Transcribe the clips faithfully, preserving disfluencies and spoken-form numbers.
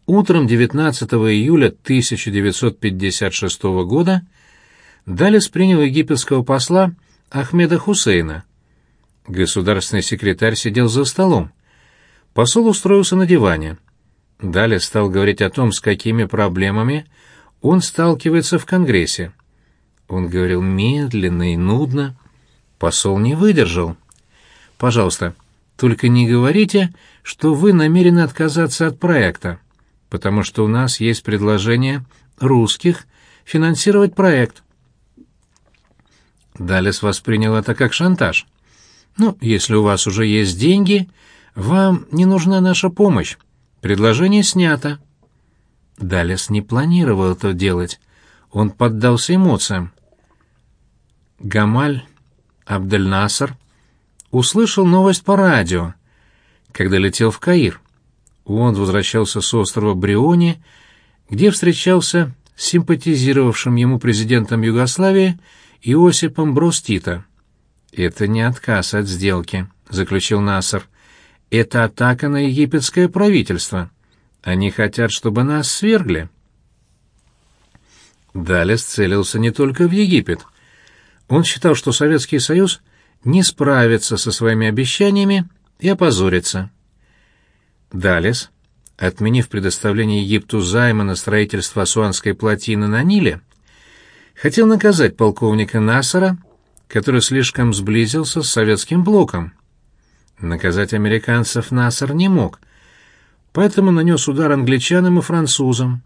Утром девятнадцатого июля тысяча девятьсот пятьдесят шестого года Даллес принял египетского посла Ахмеда Хусейна. Государственный секретарь сидел за столом. Посол устроился на диване. Даллес стал говорить о том, с какими проблемами он сталкивается в Конгрессе. Он говорил медленно и нудно. Посол не выдержал. «Пожалуйста, только не говорите, что вы намерены отказаться от проекта, потому что у нас есть предложение русских финансировать проект». Даллес воспринял это как шантаж. «Ну, если у вас уже есть деньги, вам не нужна наша помощь. Предложение снято». Даллес не планировал это делать. Он поддался эмоциям. Гамаль Абдель-Насер услышал новость по радио, когда летел в Каир. Он возвращался с острова Бриони, где встречался с симпатизировавшим ему президентом Югославии Иосипом Броз Тито. «Это не отказ от сделки», — заключил Насер. «Это атака на египетское правительство. Они хотят, чтобы нас свергли». Даллес целился не только в Египет. Он считал, что Советский Союз не справится со своими обещаниями и опозорится. Даллес, отменив предоставление Египту займа на строительство Асуанской плотины на Ниле, хотел наказать полковника Насера, который слишком сблизился с советским блоком. Наказать американцев Насер не мог, поэтому нанес удар англичанам и французам.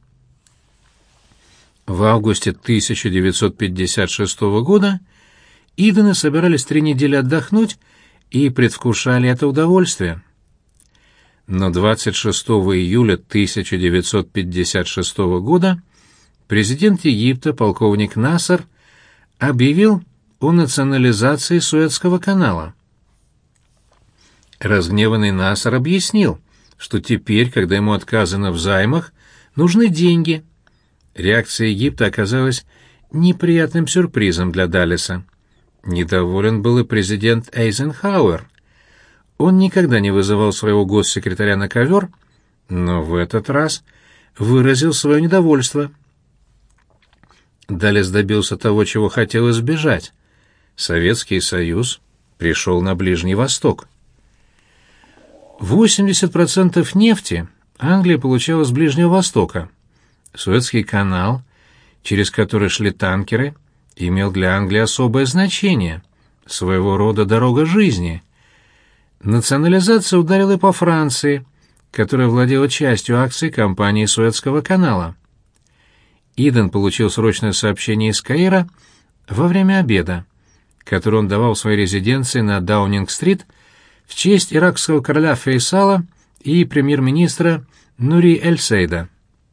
В августе тысяча девятьсот пятьдесят шестого года Идены собирались три недели отдохнуть и предвкушали это удовольствие. Но двадцать шестого июля тысяча девятьсот пятьдесят шестого года президент Египта, полковник Насер, объявил о национализации Суэцкого канала. Разгневанный Насер объяснил, что теперь, когда ему отказано в займах, нужны деньги. Реакция Египта оказалась неприятным сюрпризом для Даллеса. Недоволен был и президент Эйзенхауэр. Он никогда не вызывал своего госсекретаря на ковер, но в этот раз выразил свое недовольство. Даллес добился того, чего хотел избежать. Советский Союз пришел на Ближний Восток. восемьдесят процентов нефти Англия получала с Ближнего Востока. Суэцкий канал, через который шли танкеры, имел для Англии особое значение, своего рода дорога жизни. Национализация ударила и по Франции, которая владела частью акций компании Суэцкого канала. Иден получил срочное сообщение из Каира во время обеда, который он давал в своей резиденции на Даунинг-стрит в честь иракского короля Фейсала и премьер-министра Нури эль-Сейда.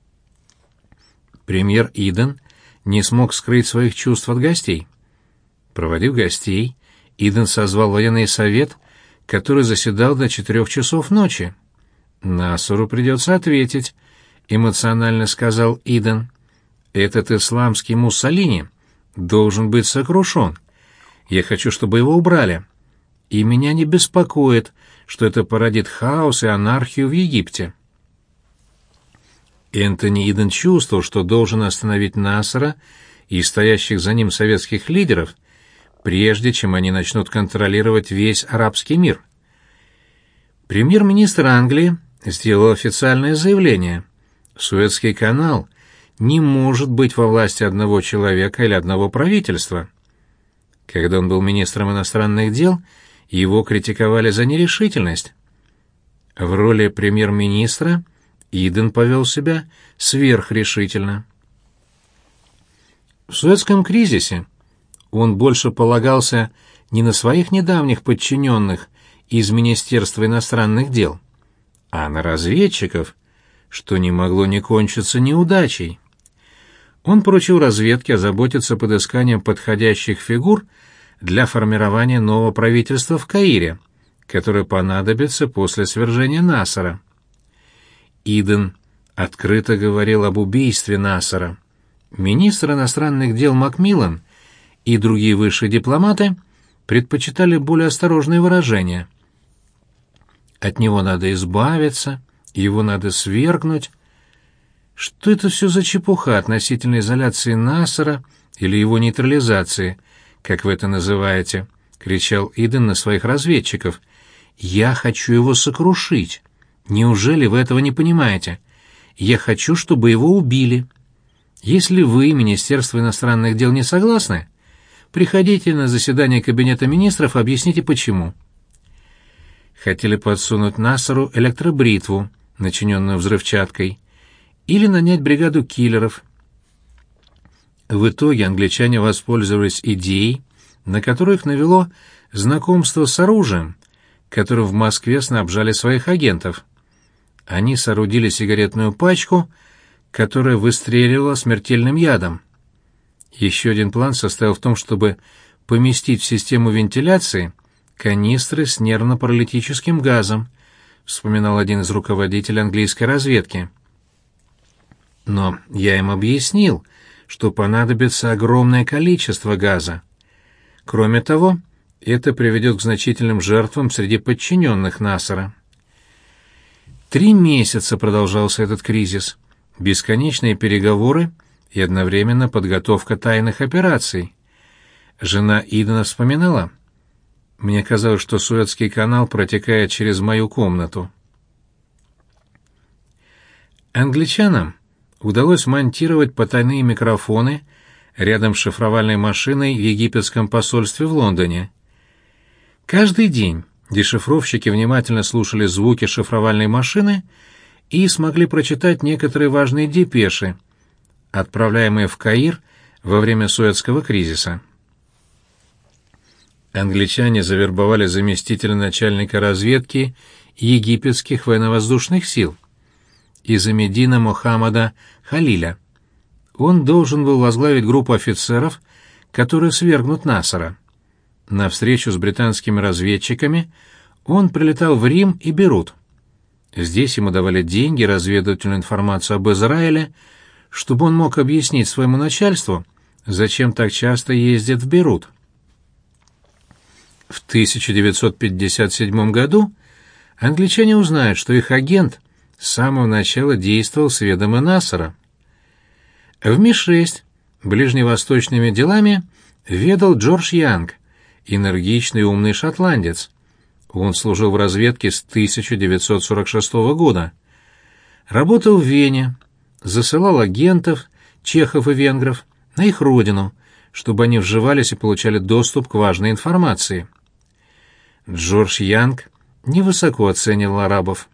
Премьер Иден не смог скрыть своих чувств от гостей. Проводив гостей, Иден созвал военный совет, который заседал до четырех часов ночи. «Насеру придется ответить», — эмоционально сказал Иден. «Этот исламский Муссолини должен быть сокрушен. Я хочу, чтобы его убрали. И меня не беспокоит, что это породит хаос и анархию в Египте». Энтони Иден чувствовал, что должен остановить Насера и стоящих за ним советских лидеров, прежде чем они начнут контролировать весь арабский мир. Премьер-министр Англии сделал официальное заявление. Суэцкий канал не может быть во власти одного человека или одного правительства. Когда он был министром иностранных дел, его критиковали за нерешительность. В роли премьер-министра Иден повел себя сверхрешительно. В Суэцком кризисе он больше полагался не на своих недавних подчиненных из Министерства иностранных дел, а на разведчиков, что не могло не кончиться неудачей. Он поручил разведке озаботиться подысканием подходящих фигур для формирования нового правительства в Каире, которое понадобится после свержения Насера. Иден открыто говорил об убийстве Насера. Министр иностранных дел Макмиллан и другие высшие дипломаты предпочитали более осторожные выражения. От него надо избавиться, его надо свергнуть. Что это все за чепуха относительно изоляции Нассера или его нейтрализации, как вы это называете?» — кричал Иден на своих разведчиков. «Я хочу его сокрушить. Неужели вы этого не понимаете? Я хочу, чтобы его убили. Если вы, Министерство иностранных дел, не согласны, приходите на заседание Кабинета министров и объясните, почему». Хотели подсунуть Нассеру электробритву, начиненную взрывчаткой, или нанять бригаду киллеров. В итоге англичане воспользовались идеей, на которую их навело знакомство с оружием, которым в Москве снабжали своих агентов. Они соорудили сигаретную пачку, которая выстреливала смертельным ядом. Еще один план состоял в том, чтобы поместить в систему вентиляции канистры с нервно-паралитическим газом, вспоминал один из руководителей английской разведки. Но я им объяснил, что понадобится огромное количество газа. Кроме того, это приведет к значительным жертвам среди подчиненных Нассера. Три месяца продолжался этот кризис, бесконечные переговоры и одновременно подготовка тайных операций. Жена Идена вспоминала: «Мне казалось, что Суэцкий канал протекает через мою комнату». Англичанам удалось монтировать потайные микрофоны рядом с шифровальной машиной в египетском посольстве в Лондоне. Каждый день дешифровщики внимательно слушали звуки шифровальной машины и смогли прочитать некоторые важные депеши, отправляемые в Каир во время Суэцкого кризиса. Англичане завербовали заместителя начальника разведки египетских военно-воздушных сил Изамеддина Мохаммада Халиля. Он должен был возглавить группу офицеров, которые свергнут Нассера. На встречу с британскими разведчиками он прилетал в Рим и Бейрут. Здесь ему давали деньги, разведывательную информацию об Израиле, чтобы он мог объяснить своему начальству, зачем так часто ездит в Бейрут. В тысяча девятьсот пятьдесят седьмом году англичане узнают, что их агент с самого начала действовал с ведома Нассера. В Ми шесть ближневосточными делами ведал Джордж Янг, энергичный и умный шотландец. Он служил в разведке с тысяча девятьсот сорок шестого года. Работал в Вене, засылал агентов, чехов и венгров, на их родину, чтобы они вживались и получали доступ к важной информации. Джордж Янг невысоко оценивал арабов.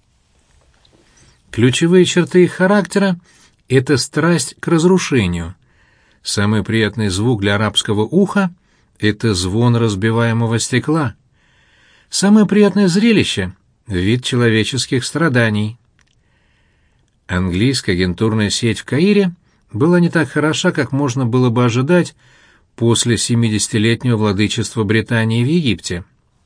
Ключевые черты их характера — это страсть к разрушению. Самый приятный звук для арабского уха — это звон разбиваемого стекла. Самое приятное зрелище — вид человеческих страданий. Английская агентурная сеть в Каире была не так хороша, как можно было бы ожидать после семидесятилетнего владычества Британии в Египте.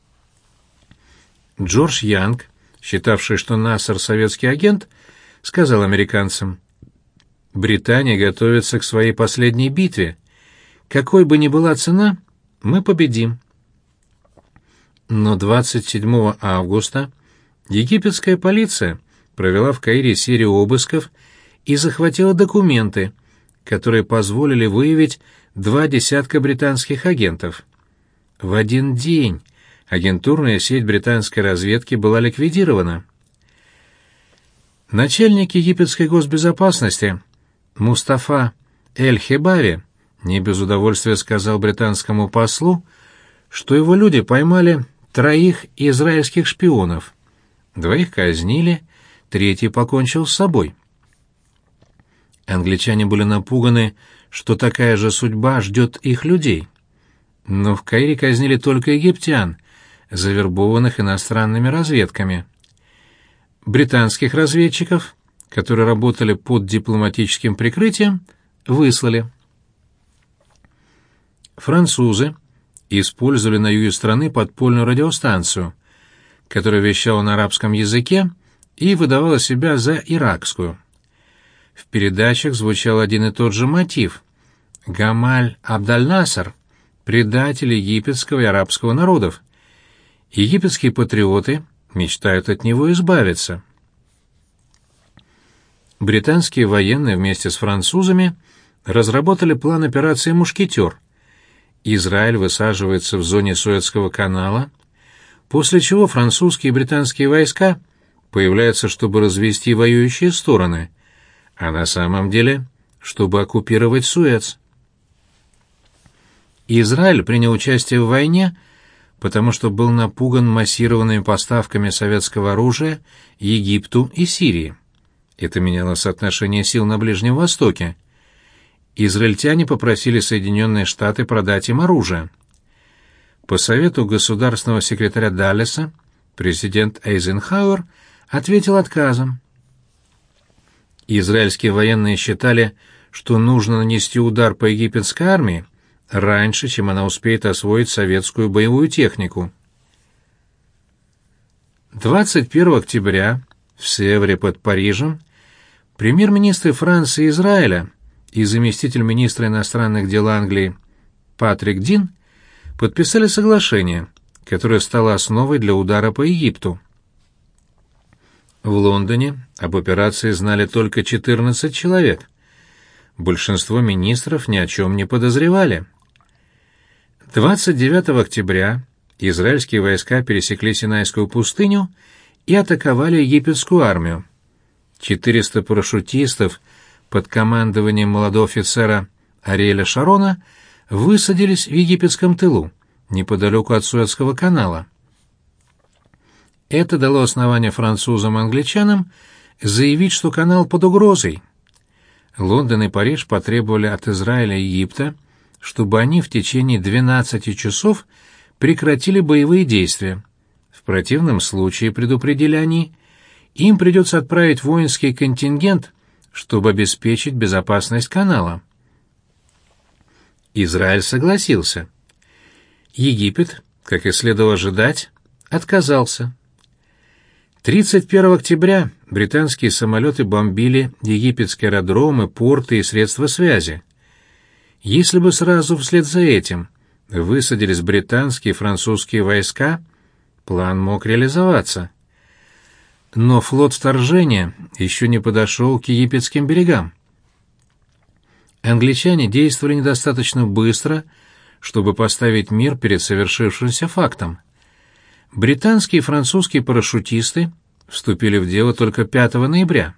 Джордж Янг, считавший, что Нассер советский агент, сказал американцам: «Британия готовится к своей последней битве. Какой бы ни была цена, мы победим». Но двадцать седьмого августа египетская полиция провела в Каире серию обысков и захватила документы, которые позволили выявить два десятка британских агентов. В один день агентурная сеть британской разведки была ликвидирована. Начальник египетской госбезопасности Мустафа Эль-Хебари не без удовольствия сказал британскому послу, что его люди поймали троих израильских шпионов. Двоих казнили, третий покончил с собой. Англичане были напуганы, что такая же судьба ждет их людей. Но в Каире казнили только египтян, завербованных иностранными разведками. Британских разведчиков, которые работали под дипломатическим прикрытием, выслали. Французы использовали на юге страны подпольную радиостанцию, которая вещала на арабском языке и выдавала себя за иракскую. В передачах звучал один и тот же мотив: Гамаль Абдаль-Насер — предатель египетского и арабского народов. Египетские патриоты мечтают от него избавиться. британские военные вместе с французами разработали план операции «Мушкетер». Израиль высаживается в зоне Суэцкого канала, после чего французские и британские войска появляются, чтобы развести воюющие стороны, а на самом деле, чтобы оккупировать Суэц. Израиль принял участие в войне, потому что был напуган массированными поставками советского оружия Египту и Сирии. Это меняло соотношение сил на Ближнем Востоке. Израильтяне попросили Соединенные Штаты продать им оружие. По совету государственного секретаря Даллеса президент Эйзенхауэр ответил отказом. Израильские военные считали, что нужно нанести удар по египетской армии раньше, чем она успеет освоить советскую боевую технику. двадцать первого октября в Севре под Парижем премьер-министры Франции и Израиля и заместитель министра иностранных дел Англии Патрик Дин подписали соглашение, которое стало основой для удара по Египту. В Лондоне об операции знали только четырнадцать человек. Большинство министров ни о чем не подозревали. двадцать девятого октября израильские войска пересекли Синайскую пустыню и атаковали египетскую армию. четыреста парашютистов под командованием молодого офицера Ариэля Шарона высадились в египетском тылу, неподалеку от Суэцкого канала. Это дало основание французам и англичанам заявить, что канал под угрозой. Лондон и Париж потребовали от Израиля и Египта, чтобы они в течение двенадцати часов прекратили боевые действия. В противном случае, предупредили они, им придется отправить воинский контингент, чтобы обеспечить безопасность канала. Израиль согласился. Египет, как и следовало ожидать, отказался. тридцать первого октября британские самолеты бомбили египетские аэродромы, порты и средства связи. Если бы сразу вслед за этим высадились британские и французские войска, план мог реализоваться. Но флот вторжения еще не подошел к египетским берегам. Англичане действовали недостаточно быстро, чтобы поставить мир перед совершившимся фактом. Британские и французские парашютисты вступили в дело только пятого ноября.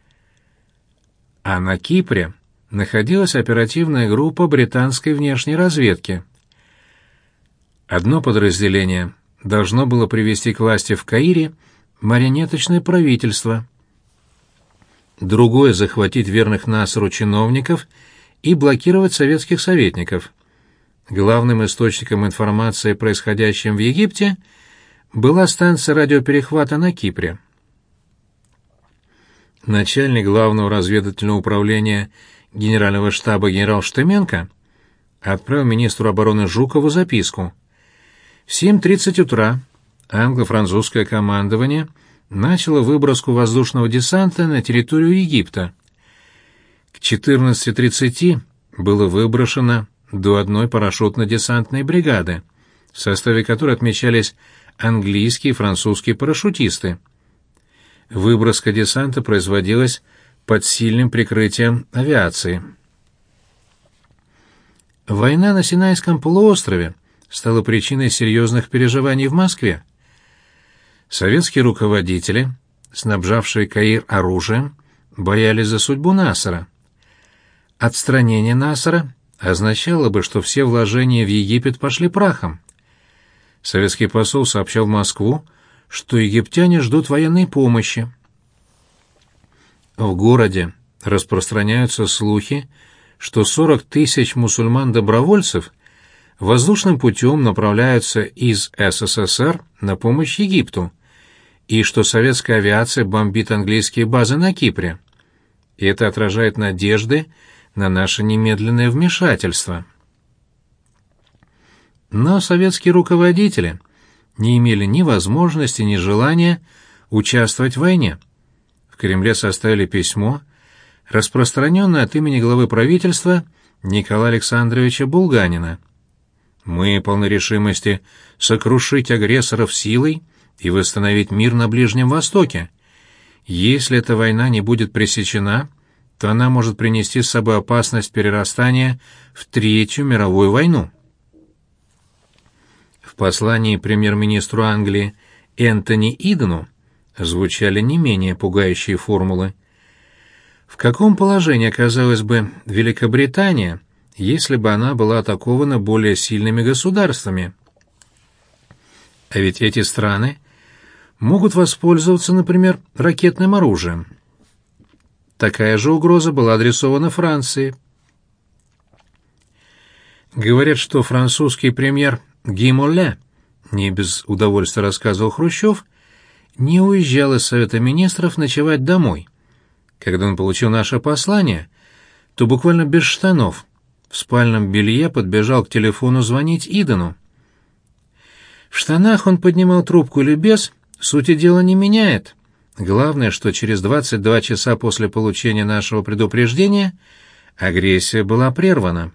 А на Кипре находилась оперативная группа британской внешней разведки. Одно подразделение должно было привести к власти в Каире марионеточное правительство, другое — захватить верных Насру чиновников и блокировать советских советников. Главным источником информации о происходящем в Египте была станция радиоперехвата на Кипре. Начальник главного разведывательного управления Генерального штаба генерал Штеменко отправил министру обороны Жукову записку. В семь тридцать утра англо-французское командование начало выброску воздушного десанта на территорию Египта. К четырнадцати тридцати было выброшено до одной парашютно-десантной бригады, в составе которой отмечались английские и французские парашютисты. Выброска десанта производилась под сильным прикрытием авиации. Война на Синайском полуострове стала причиной серьезных переживаний в Москве. Советские руководители, снабжавшие Каир оружием, боялись за судьбу Насера. Отстранение Насера означало бы, что все вложения в Египет пошли прахом. Советский посол сообщал в Москву, что египтяне ждут военной помощи. В городе распространяются слухи, что сорок тысяч мусульман-добровольцев воздушным путем направляются из СССР на помощь Египту, и что советская авиация бомбит английские базы на Кипре. И это отражает надежды на наше немедленное вмешательство. Но советские руководители не имели ни возможности, ни желания участвовать в войне. В Кремле составили письмо, распространенное от имени главы правительства Николая Александровича Булганина. «Мы полны решимости сокрушить агрессоров силой и восстановить мир на Ближнем Востоке. Если эта война не будет пресечена, то она может принести с собой опасность перерастания в Третью мировую войну. В послании премьер-министру Англии Энтони Идену звучали не менее пугающие формулы. В каком положении оказалась бы Великобритания, если бы она была атакована более сильными государствами? А ведь эти страны могут воспользоваться, например, ракетным оружием. Такая же угроза была адресована Франции. Говорят, что французский премьер Ги Молле, не без удовольствия рассказывал Хрущев, не уезжал из Совета Министров ночевать домой. Когда он получил наше послание, то буквально без штанов, в спальном белье подбежал к телефону звонить Идену. В штанах он поднимал трубку или без, сути дела не меняет. Главное, что через двадцать два часа после получения нашего предупреждения агрессия была прервана.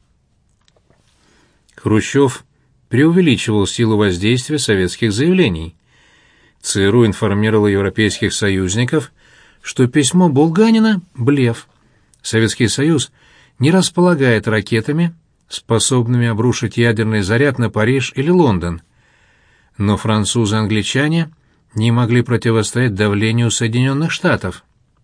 Хрущев преувеличивал силу воздействия советских заявлений. ЦРУ информировал европейских союзников, что письмо Булганина — блеф. Советский Союз не располагает ракетами, способными обрушить ядерный заряд на Париж или Лондон. Но французы и англичане не могли противостоять давлению Соединенных Штатов.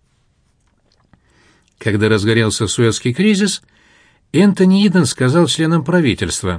Когда разгорелся Суэцкий кризис, Энтони Иден сказал членам правительства: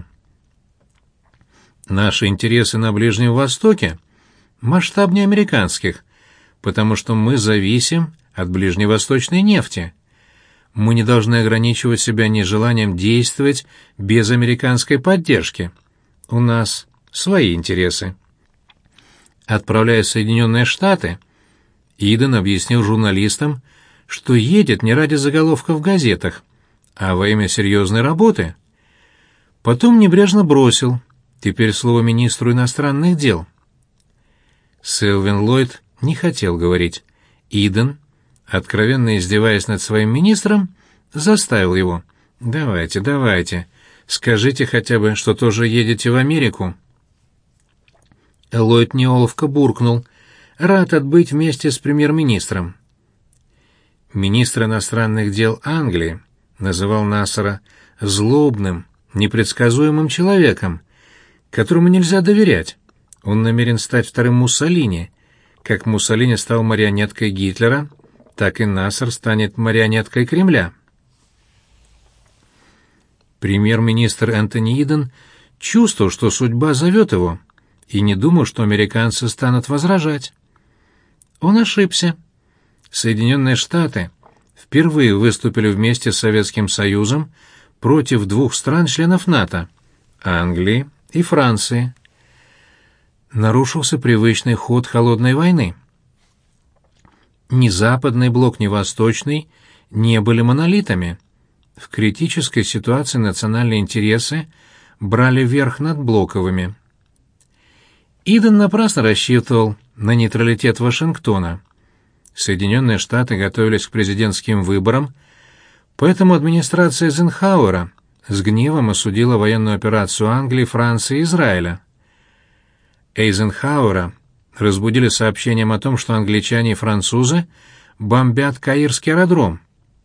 «Наши интересы на Ближнем Востоке масштабнее американских, потому что мы зависим от ближневосточной нефти. Мы не должны ограничивать себя нежеланием действовать без американской поддержки. У нас свои интересы». Отправляясь в Соединенные Штаты, Иден объяснил журналистам, что едет не ради заголовков в газетах, а во имя серьезной работы. Потом небрежно бросил: «Теперь слово министру иностранных дел». Селвин Ллойд не хотел говорить. Иден, откровенно издеваясь над своим министром, заставил его: «Давайте, давайте, скажите хотя бы, что тоже едете в Америку». Ллойд неловко буркнул: «Рад отбыть вместе с премьер-министром». Министр иностранных дел Англии называл Нассера злобным, непредсказуемым человеком, которому нельзя доверять. Он намерен стать вторым Муссолини. Как Муссолини стал марионеткой Гитлера, так и Нассер станет марионеткой Кремля. Премьер-министр Энтони Иден чувствовал, что судьба зовет его, и не думал, что американцы станут возражать. Он ошибся. Соединенные Штаты впервые выступили вместе с Советским Союзом против двух стран-членов НАТО — Англии и Франции. Нарушился привычный ход холодной войны. Ни Западный блок, ни Восточный не были монолитами. В критической ситуации национальные интересы брали верх над блоковыми. Иден напрасно рассчитывал на нейтралитет Вашингтона. Соединенные Штаты готовились к президентским выборам, поэтому администрация Эйзенхауэра с гневом осудила военную операцию Англии, Франции и Израиля. Эйзенхауэра разбудили сообщением о том, что англичане и французы бомбят Каирский аэродром.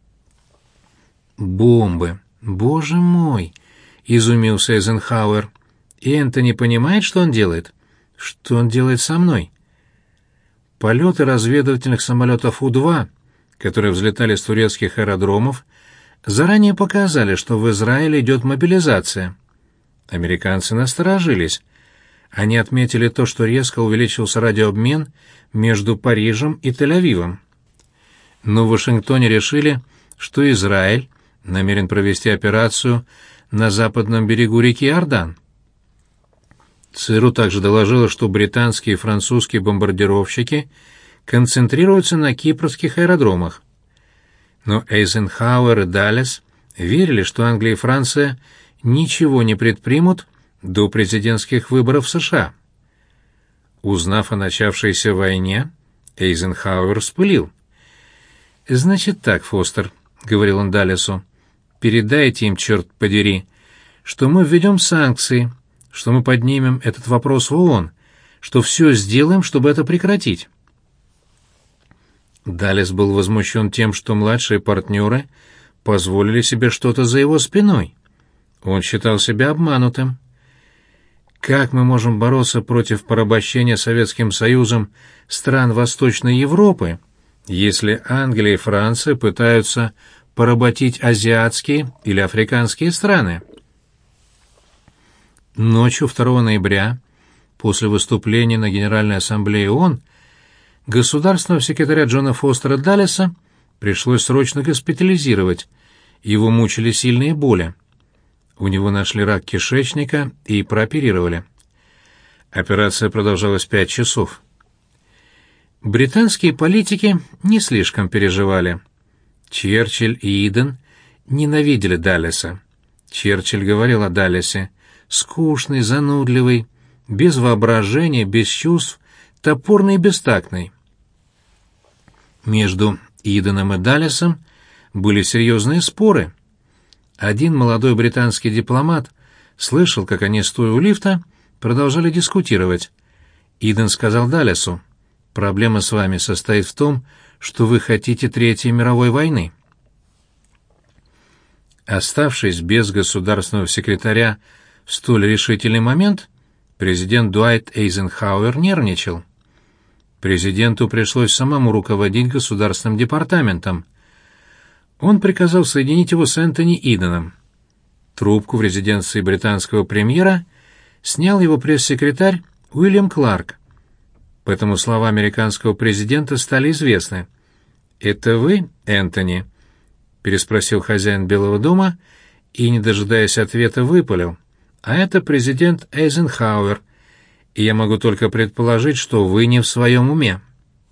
«Бомбы! Боже мой!» — изумился Эйзенхауэр. «И Энтони понимает, что он делает? Что он делает со мной?» Полеты разведывательных самолетов У два, которые взлетали с турецких аэродромов, заранее показали, что в Израиле идет мобилизация. Американцы насторожились. Они отметили то, что резко увеличился радиообмен между Парижем и Тель-Авивом. Но в Вашингтоне решили, что Израиль намерен провести операцию на западном берегу реки Иордан. ЦРУ также доложило, что британские и французские бомбардировщики концентрируются на кипрских аэродромах. Но Эйзенхауэр и Даллес верили, что Англия и Франция ничего не предпримут до президентских выборов в США. Узнав о начавшейся войне, Эйзенхауэр вспылил. «Значит так, Фостер», — говорил он Даллесу, — «передайте им, черт подери, что мы введем санкции, что мы поднимем этот вопрос в ООН, что все сделаем, чтобы это прекратить». Даллес был возмущен тем, что младшие партнеры позволили себе что-то за его спиной. Он считал себя обманутым. Как мы можем бороться против порабощения Советским Союзом стран Восточной Европы, если Англия и Франция пытаются поработить азиатские или африканские страны? Ночью второго ноября, после выступления на Генеральной Ассамблее ООН, государственного секретаря Джона Фостера Даллеса пришлось срочно госпитализировать, его мучили сильные боли. У него нашли рак кишечника и прооперировали. Операция продолжалась пять часов. Британские политики не слишком переживали. Черчилль и Иден ненавидели Даллеса. Черчилль говорил о Даллесе: скучный, занудливый, без воображения, без чувств, топорный и бестактный. Между Иденом и Даллесом были серьезные споры. Один молодой британский дипломат слышал, как они, стоя у лифта, продолжали дискутировать. Иден сказал Даллесу: «Проблема с вами состоит в том, что вы хотите Третьей мировой войны». Оставшись без государственного секретаря в столь решительный момент, президент Дуайт Эйзенхауэр нервничал. Президенту пришлось самому руководить государственным департаментом. Он приказал соединить его с Энтони Иденом. Трубку в резиденции британского премьера снял его пресс-секретарь Уильям Кларк. Поэтому слова американского президента стали известны. «Это вы, Энтони?» — переспросил хозяин Белого дома и, не дожидаясь ответа, выпалил. «А это президент Эйзенхауэр, и я могу только предположить, что вы не в своем уме».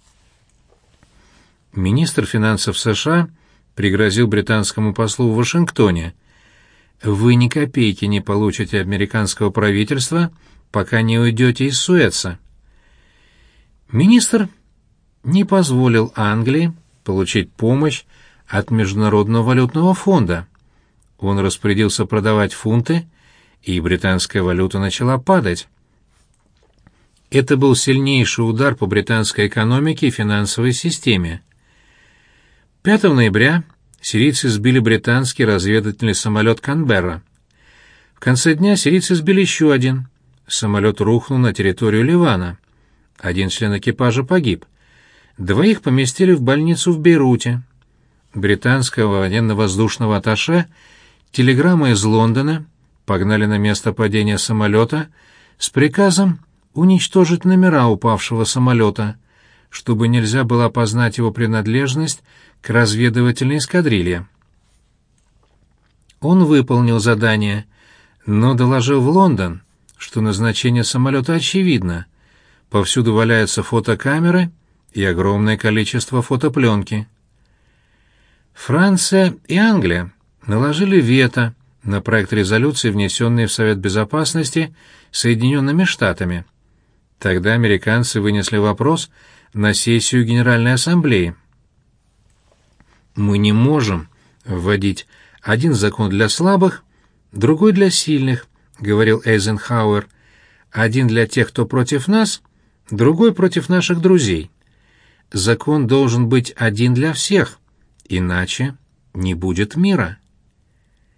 Министр финансов США пригрозил британскому послу в Вашингтоне: «Вы ни копейки не получите от американского правительства, пока не уйдете из Суэца». Министр не позволил Англии получить помощь от Международного валютного фонда. Он распорядился продавать фунты, и британская валюта начала падать. Это был сильнейший удар по британской экономике и финансовой системе. пятого ноября сирийцы сбили британский разведывательный самолет «Канберра». В конце дня сирийцы сбили еще один. Самолет рухнул на территорию Ливана. Один член экипажа погиб. Двоих поместили в больницу в Бейруте. Британского военно-воздушного атташе телеграммой из Лондона погнали на место падения самолета с приказом уничтожить номера упавшего самолета, чтобы нельзя было опознать его принадлежность к разведывательной эскадрилье. Он выполнил задание, но доложил в Лондон, что назначение самолета очевидно. Повсюду валяются фотокамеры и огромное количество фотопленки. Франция и Англия наложили вето на проект резолюции, внесенный в Совет Безопасности Соединенными Штатами. Тогда американцы вынесли вопрос на сессию Генеральной Ассамблеи. «Мы не можем вводить один закон для слабых, другой для сильных», — говорил Эйзенхауэр. «Один для тех, кто против нас, другой против наших друзей. Закон должен быть один для всех, иначе не будет мира».